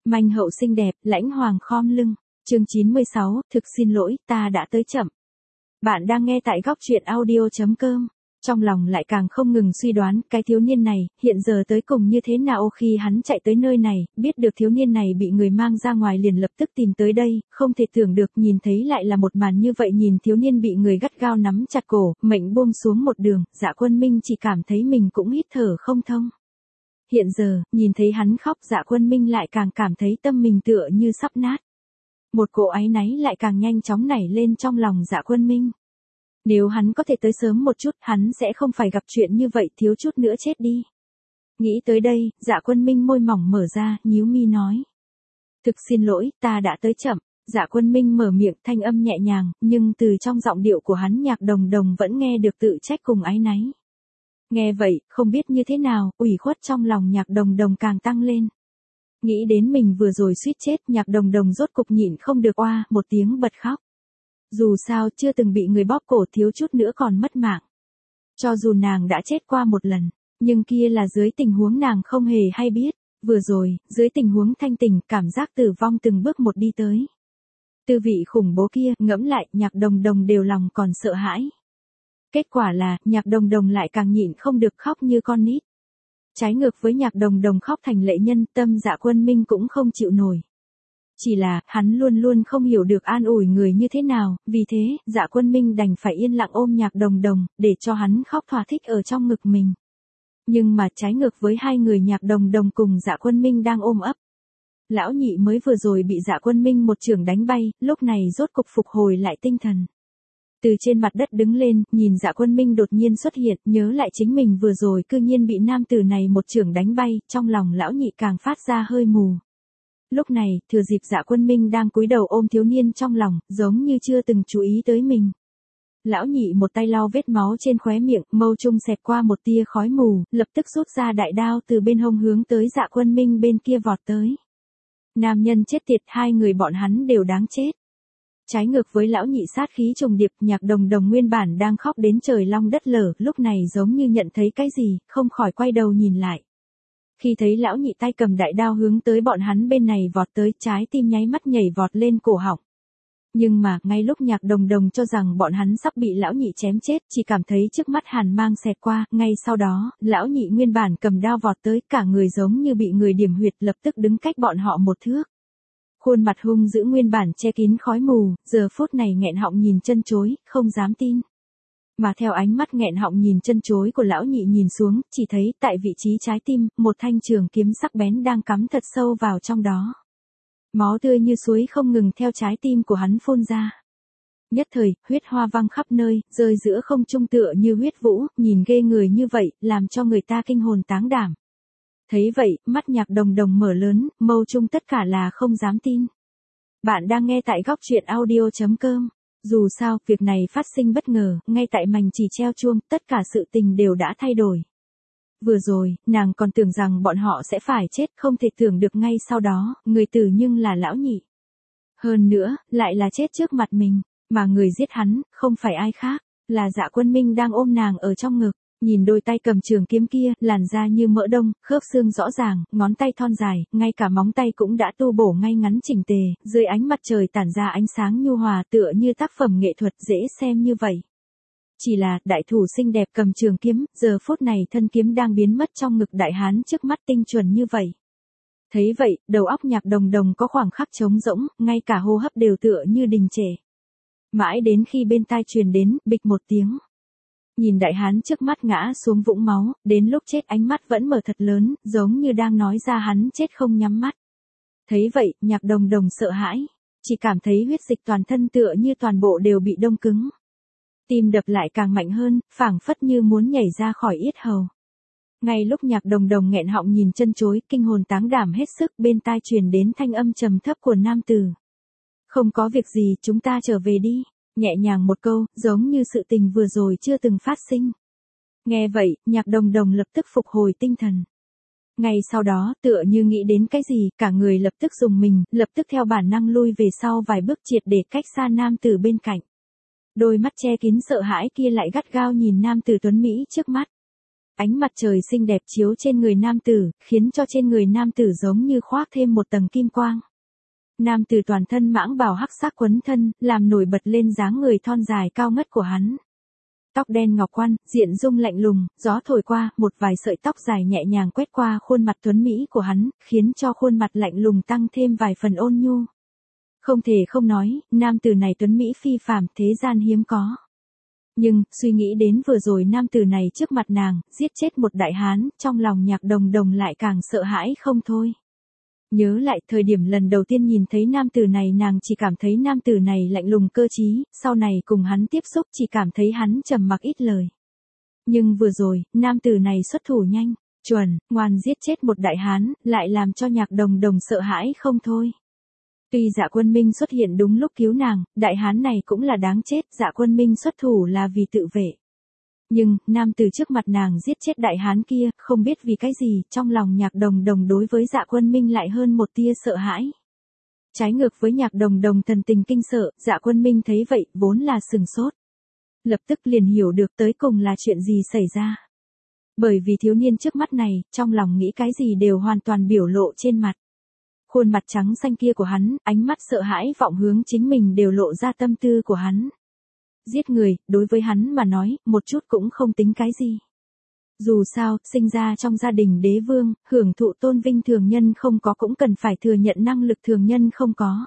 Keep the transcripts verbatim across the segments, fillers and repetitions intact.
Manh hậu xinh đẹp, lãnh hoàng khom lưng. Chương chín mươi sáu, thực xin lỗi, ta đã tới chậm. Bạn đang nghe tại góc truyện audio chấm com. Trong lòng lại càng không ngừng suy đoán, cái thiếu niên này, hiện giờ tới cùng như thế nào khi hắn chạy tới nơi này, biết được thiếu niên này bị người mang ra ngoài liền lập tức tìm tới đây, không thể tưởng được nhìn thấy lại là một màn như vậy, nhìn thiếu niên bị người gắt gao nắm chặt cổ, mệnh buông xuống một đường, Dạ Quân Minh chỉ cảm thấy mình cũng hít thở không thông. Hiện giờ, nhìn thấy hắn khóc, Dạ Quân Minh lại càng cảm thấy tâm mình tựa như sắp nát. Một cỗ áy náy lại càng nhanh chóng nảy lên trong lòng Dạ Quân Minh. Nếu hắn có thể tới sớm một chút, hắn sẽ không phải gặp chuyện như vậy, thiếu chút nữa chết đi. Nghĩ tới đây, Dạ Quân Minh môi mỏng mở ra, nhíu mi nói. Thực xin lỗi, ta đã tới chậm. Dạ Quân Minh mở miệng, thanh âm nhẹ nhàng, nhưng từ trong giọng điệu của hắn Nhạc Đồng Đồng vẫn nghe được tự trách cùng áy náy. Nghe vậy, không biết như thế nào, ủy khuất trong lòng Nhạc Đồng Đồng càng tăng lên. Nghĩ đến mình vừa rồi suýt chết, Nhạc Đồng Đồng rốt cục nhịn không được oa, một tiếng bật khóc. Dù sao chưa từng bị người bóp cổ, thiếu chút nữa còn mất mạng. Cho dù nàng đã chết qua một lần, nhưng kia là dưới tình huống nàng không hề hay biết. Vừa rồi, dưới tình huống thanh tỉnh, cảm giác tử vong từng bước một đi tới. Tư vị khủng bố kia, ngẫm lại, Nhạc Đồng Đồng đều lòng còn sợ hãi. Kết quả là, Nhạc Đồng Đồng lại càng nhịn không được khóc như con nít. Trái ngược với Nhạc Đồng Đồng khóc thành lệ nhân, tâm Dạ Quân Minh cũng không chịu nổi. Chỉ là, hắn luôn luôn không hiểu được an ủi người như thế nào, vì thế, Dạ Quân Minh đành phải yên lặng ôm Nhạc Đồng Đồng, để cho hắn khóc thỏa thích ở trong ngực mình. Nhưng mà trái ngược với hai người Nhạc Đồng Đồng cùng Dạ Quân Minh đang ôm ấp. Lão nhị mới vừa rồi bị Dạ Quân Minh một chưởng đánh bay, lúc này rốt cục phục hồi lại tinh thần. Từ trên mặt đất đứng lên, nhìn Dạ Quân Minh đột nhiên xuất hiện, nhớ lại chính mình vừa rồi cư nhiên bị nam tử này một chưởng đánh bay, trong lòng lão nhị càng phát ra hơi mù. Lúc này, thừa dịp Dạ Quân Minh đang cúi đầu ôm thiếu niên trong lòng, giống như chưa từng chú ý tới mình. Lão nhị một tay lau vết máu trên khóe miệng, mâu trung xẹt qua một tia khói mù, lập tức rút ra đại đao từ bên hông hướng tới Dạ Quân Minh bên kia vọt tới. Nam nhân chết tiệt, hai người bọn hắn đều đáng chết. Trái ngược với lão nhị sát khí trùng điệp, Nhạc Đồng Đồng nguyên bản đang khóc đến trời long đất lở, lúc này giống như nhận thấy cái gì, không khỏi quay đầu nhìn lại. Khi thấy lão nhị tay cầm đại đao hướng tới bọn hắn bên này vọt tới, trái tim nháy mắt nhảy vọt lên cổ họng. Nhưng mà, ngay lúc Nhạc Đồng Đồng cho rằng bọn hắn sắp bị lão nhị chém chết, chỉ cảm thấy trước mắt hàn mang xẹt qua, ngay sau đó, lão nhị nguyên bản cầm đao vọt tới, cả người giống như bị người điểm huyệt, lập tức đứng cách bọn họ một thước. Khuôn mặt hung dữ nguyên bản che kín khói mù, giờ phút này nghẹn họng nhìn chân chối, không dám tin. Mà theo ánh mắt nghẹn họng nhìn chân chối của lão nhị nhìn xuống, chỉ thấy tại vị trí trái tim, một thanh trường kiếm sắc bén đang cắm thật sâu vào trong đó. Máu tươi như suối không ngừng theo trái tim của hắn phun ra. Nhất thời, huyết hoa văng khắp nơi, rơi giữa không trung tựa như huyết vũ, nhìn ghê người như vậy, làm cho người ta kinh hồn táng đảm. Thấy vậy, mắt Nhạc Đồng Đồng mở lớn, mâu trung tất cả là không dám tin. Bạn đang nghe tại góc truyện audio chấm com. Dù sao, việc này phát sinh bất ngờ, ngay tại mành chỉ treo chuông, tất cả sự tình đều đã thay đổi. Vừa rồi, nàng còn tưởng rằng bọn họ sẽ phải chết, không thể tưởng được ngay sau đó, người tử nhưng là lão nhị. Hơn nữa, lại là chết trước mặt mình, mà người giết hắn, không phải ai khác, là Dạ Quân Minh đang ôm nàng ở trong ngực. Nhìn đôi tay cầm trường kiếm kia, làn da như mỡ đông, khớp xương rõ ràng, ngón tay thon dài, ngay cả móng tay cũng đã tu bổ ngay ngắn chỉnh tề, dưới ánh mặt trời tản ra ánh sáng nhu hòa tựa như tác phẩm nghệ thuật dễ xem như vậy. Chỉ là, đại thủ xinh đẹp cầm trường kiếm, giờ phút này thân kiếm đang biến mất trong ngực đại hán trước mắt tinh chuẩn như vậy. Thấy vậy, đầu óc Nhạc Đồng Đồng có khoảng khắc trống rỗng, ngay cả hô hấp đều tựa như đình trệ. Mãi đến khi bên tai truyền đến, bịch một tiếng. Nhìn đại hán trước mắt ngã xuống vũng máu, đến lúc chết ánh mắt vẫn mở thật lớn, giống như đang nói ra hắn chết không nhắm mắt. Thấy vậy, Nhạc Đồng Đồng sợ hãi, chỉ cảm thấy huyết dịch toàn thân tựa như toàn bộ đều bị đông cứng. Tim đập lại càng mạnh hơn, phảng phất như muốn nhảy ra khỏi yết hầu. Ngay lúc Nhạc Đồng Đồng nghẹn họng nhìn chân chối, kinh hồn táng đảm hết sức, bên tai truyền đến thanh âm trầm thấp của nam tử. Không có việc gì, chúng ta trở về đi. Nhẹ nhàng một câu, giống như sự tình vừa rồi chưa từng phát sinh. Nghe vậy, Nhạc Đồng Đồng lập tức phục hồi tinh thần. Ngay sau đó, tựa như nghĩ đến cái gì, cả người lập tức dùng mình, lập tức theo bản năng lui về sau vài bước triệt để cách xa nam tử bên cạnh. Đôi mắt che kín sợ hãi kia lại gắt gao nhìn nam tử tuấn Mỹ trước mắt. Ánh mặt trời xinh đẹp chiếu trên người nam tử, khiến cho trên người nam tử giống như khoác thêm một tầng kim quang. Nam tử toàn thân mãng bào hắc sắc quấn thân, làm nổi bật lên dáng người thon dài cao ngất của hắn. Tóc đen ngọc quan, diện dung lạnh lùng, gió thổi qua, một vài sợi tóc dài nhẹ nhàng quét qua khuôn mặt tuấn mỹ của hắn, khiến cho khuôn mặt lạnh lùng tăng thêm vài phần ôn nhu. Không thể không nói, nam tử này tuấn mỹ phi phàm, thế gian hiếm có. Nhưng, suy nghĩ đến vừa rồi nam tử này trước mặt nàng, giết chết một đại hán, trong lòng Nhạc Đồng Đồng lại càng sợ hãi không thôi. Nhớ lại thời điểm lần đầu tiên nhìn thấy nam tử này nàng chỉ cảm thấy nam tử này lạnh lùng cơ trí, sau này cùng hắn tiếp xúc chỉ cảm thấy hắn trầm mặc ít lời. Nhưng vừa rồi, nam tử này xuất thủ nhanh, chuẩn, ngoan giết chết một đại hán, lại làm cho Nhạc Đồng Đồng sợ hãi không thôi. Tuy Dạ Quân Minh xuất hiện đúng lúc cứu nàng, đại hán này cũng là đáng chết, Dạ Quân Minh xuất thủ là vì tự vệ. Nhưng, nam từ trước mặt nàng giết chết đại hán kia, không biết vì cái gì, trong lòng Nhạc Đồng Đồng đối với Dạ Quân Minh lại hơn một tia sợ hãi. Trái ngược với Nhạc Đồng Đồng thần tình kinh sợ, Dạ Quân Minh thấy vậy, vốn là sừng sốt. Lập tức liền hiểu được tới cùng là chuyện gì xảy ra. Bởi vì thiếu niên trước mắt này, trong lòng nghĩ cái gì đều hoàn toàn biểu lộ trên mặt. Khuôn mặt trắng xanh kia của hắn, ánh mắt sợ hãi vọng hướng chính mình đều lộ ra tâm tư của hắn. Giết người, đối với hắn mà nói, một chút cũng không tính cái gì. Dù sao, sinh ra trong gia đình đế vương, hưởng thụ tôn vinh thường nhân không có cũng cần phải thừa nhận năng lực thường nhân không có.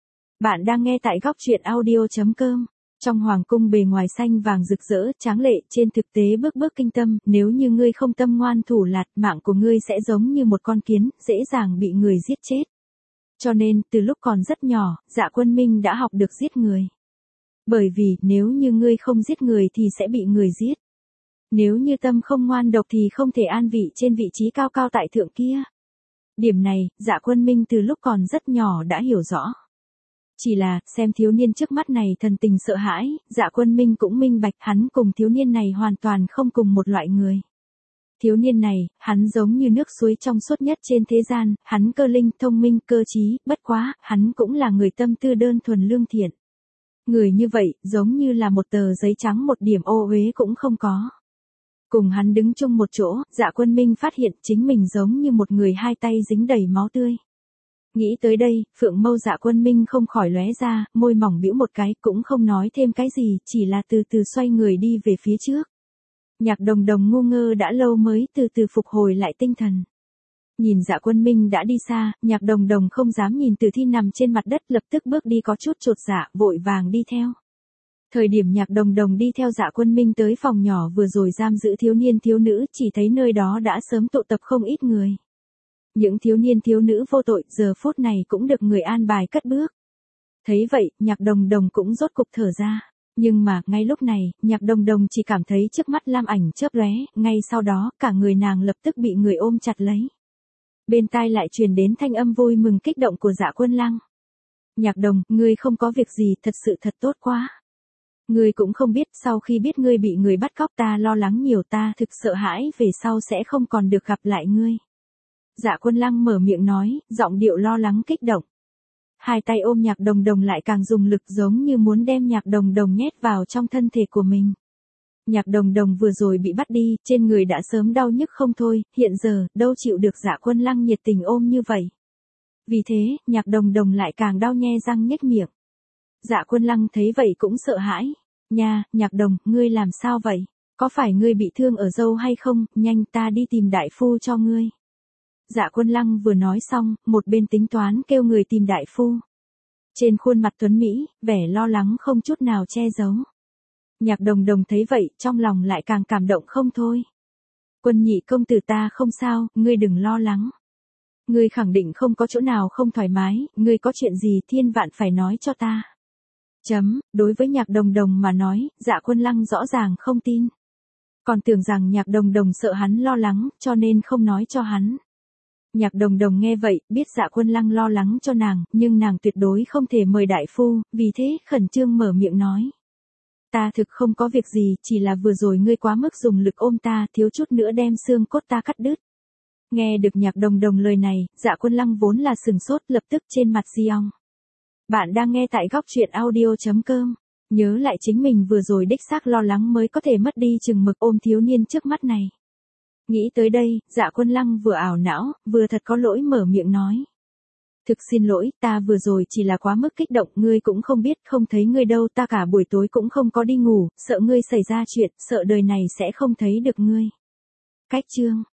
Bạn đang nghe tại góc truyện audio chấm com. Trong hoàng cung bề ngoài xanh vàng rực rỡ, tráng lệ, trên thực tế bước bước kinh tâm, nếu như ngươi không tâm ngoan thủ lạt, mạng của ngươi sẽ giống như một con kiến, dễ dàng bị người giết chết. Cho nên, từ lúc còn rất nhỏ, Dạ Quân Minh đã học được giết người. Bởi vì, nếu như ngươi không giết người thì sẽ bị người giết. Nếu như tâm không ngoan độc thì không thể an vị trên vị trí cao cao tại thượng kia. Điểm này, Dạ Quân Minh từ lúc còn rất nhỏ đã hiểu rõ. Chỉ là, xem thiếu niên trước mắt này thần tình sợ hãi, Dạ Quân Minh cũng minh bạch hắn cùng thiếu niên này hoàn toàn không cùng một loại người. Thiếu niên này, hắn giống như nước suối trong suốt nhất trên thế gian, hắn cơ linh, thông minh, cơ trí, bất quá, hắn cũng là người tâm tư đơn thuần lương thiện. Người như vậy, giống như là một tờ giấy trắng một điểm ô uế cũng không có. Cùng hắn đứng chung một chỗ, Dạ Quân Minh phát hiện chính mình giống như một người hai tay dính đầy máu tươi. Nghĩ tới đây, phượng mâu Dạ Quân Minh không khỏi lóe ra, môi mỏng bĩu một cái, cũng không nói thêm cái gì, chỉ là từ từ xoay người đi về phía trước. Nhạc Đồng Đồng ngu ngơ đã lâu mới từ từ phục hồi lại tinh thần. Nhìn Dạ Quân Minh đã đi xa, Nhạc Đồng Đồng không dám nhìn Tử Thi nằm trên mặt đất, lập tức bước đi có chút chột dạ, vội vàng đi theo. Thời điểm Nhạc Đồng Đồng đi theo Dạ Quân Minh tới phòng nhỏ vừa rồi giam giữ thiếu niên thiếu nữ, chỉ thấy nơi đó đã sớm tụ tập không ít người. Những thiếu niên thiếu nữ vô tội giờ phút này cũng được người an bài cất bước. Thấy vậy, Nhạc Đồng Đồng cũng rốt cục thở ra. Nhưng mà, ngay lúc này, Nhạc Đồng Đồng chỉ cảm thấy trước mắt lam ảnh chớp lóe, ngay sau đó, cả người nàng lập tức bị người ôm chặt lấy. Bên tai lại truyền đến thanh âm vui mừng kích động của Dạ Quân Lăng. Nhạc Đồng, ngươi không có việc gì, thật sự thật tốt quá. Ngươi cũng không biết, sau khi biết ngươi bị người bắt cóc ta lo lắng nhiều, ta thực sợ hãi về sau sẽ không còn được gặp lại ngươi. Dạ Quân Lăng mở miệng nói, giọng điệu lo lắng kích động. Hai tay ôm Nhạc Đồng Đồng lại càng dùng lực giống như muốn đem Nhạc Đồng Đồng nhét vào trong thân thể của mình. Nhạc Đồng Đồng vừa rồi bị bắt đi, trên người đã sớm đau nhức không thôi, hiện giờ, đâu chịu được Dạ Quân Lăng nhiệt tình ôm như vậy. Vì thế, Nhạc Đồng Đồng lại càng đau nhe răng nhếch miệng. Dạ Quân Lăng thấy vậy cũng sợ hãi. Nha, Nhạc Đồng, ngươi làm sao vậy? Có phải ngươi bị thương ở dâu hay không? Nhanh ta đi tìm đại phu cho ngươi. Dạ Quân Lăng vừa nói xong, một bên tính toán kêu người tìm đại phu. Trên khuôn mặt tuấn Mỹ, vẻ lo lắng không chút nào che giấu. Nhạc Đồng Đồng thấy vậy, trong lòng lại càng cảm động không thôi. Quân nhị công tử ta không sao, ngươi đừng lo lắng. Ngươi khẳng định không có chỗ nào không thoải mái, ngươi có chuyện gì thiên vạn phải nói cho ta. Chấm, đối với Nhạc Đồng Đồng mà nói, Dạ Quân Lăng rõ ràng không tin. Còn tưởng rằng Nhạc Đồng Đồng sợ hắn lo lắng, cho nên không nói cho hắn. Nhạc Đồng Đồng nghe vậy, biết Dạ Quân Lăng lo lắng cho nàng, nhưng nàng tuyệt đối không thể mời đại phu, vì thế khẩn trương mở miệng nói. Ta thực không có việc gì, chỉ là vừa rồi ngươi quá mức dùng lực ôm ta, thiếu chút nữa đem xương cốt ta cắt đứt. Nghe được Nhạc Đồng Đồng lời này, Dạ Quân Lăng vốn là sừng sốt, lập tức trên mặt di ong. Bạn đang nghe tại góc truyện audio chấm com. Nhớ lại chính mình vừa rồi đích xác lo lắng mới có thể mất đi chừng mực ôm thiếu niên trước mắt này. Nghĩ tới đây, Dạ Quân Lăng vừa ảo não, vừa thật có lỗi mở miệng nói. Thực xin lỗi, ta vừa rồi chỉ là quá mức kích động, ngươi cũng không biết, không thấy ngươi đâu, ta cả buổi tối cũng không có đi ngủ, sợ ngươi xảy ra chuyện, sợ đời này sẽ không thấy được ngươi. Cách chương